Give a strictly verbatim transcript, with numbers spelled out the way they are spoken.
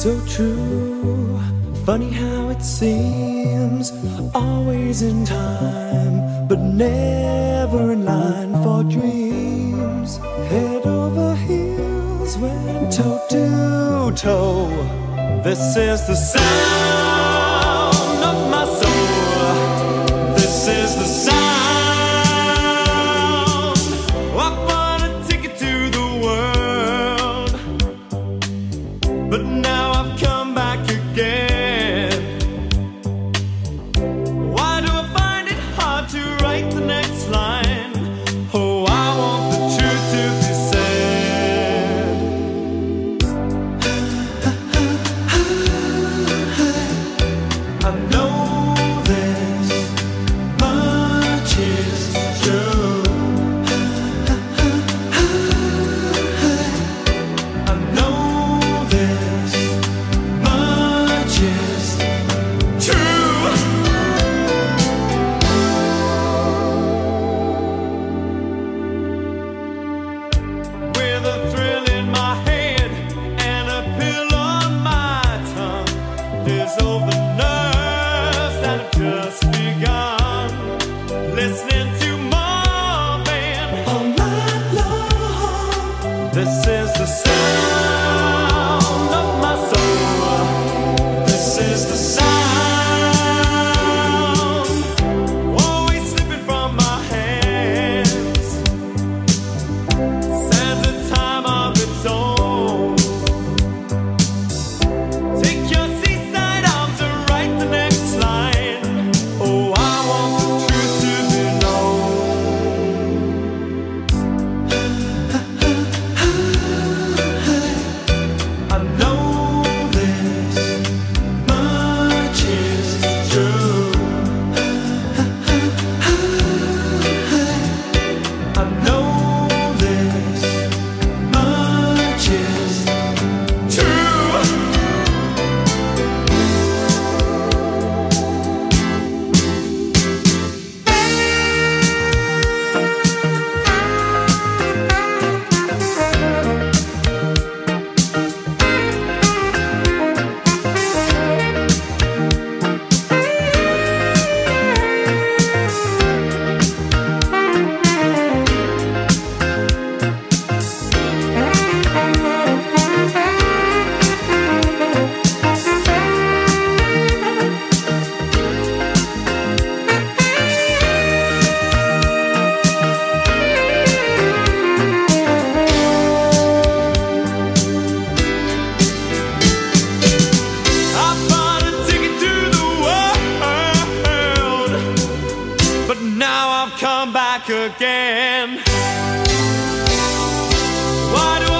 So true, funny how it seems, always in time, but never in line for dreams. Head over heels, went toe to toe. This is the sound of my soul. This is the sound. I bought a ticket to the world, but now I've come back again. Why do I find it hard to write the next line? Oh, I want the truth to be said. I know this much is true. I know this much is true. With a thrill in my head and a pill on my tongue, there's all the nerves that have just begun. Listening to Marvin all night long. This is the sound of my soul. This is the sound, always slipping from my hands. Stands a time of its own. Take your seaside arms and write the next line. Oh, I want the truth to be known. I know this much is true. I know this much is true. I bought a ticket to the world, but now I've come back again. Why do I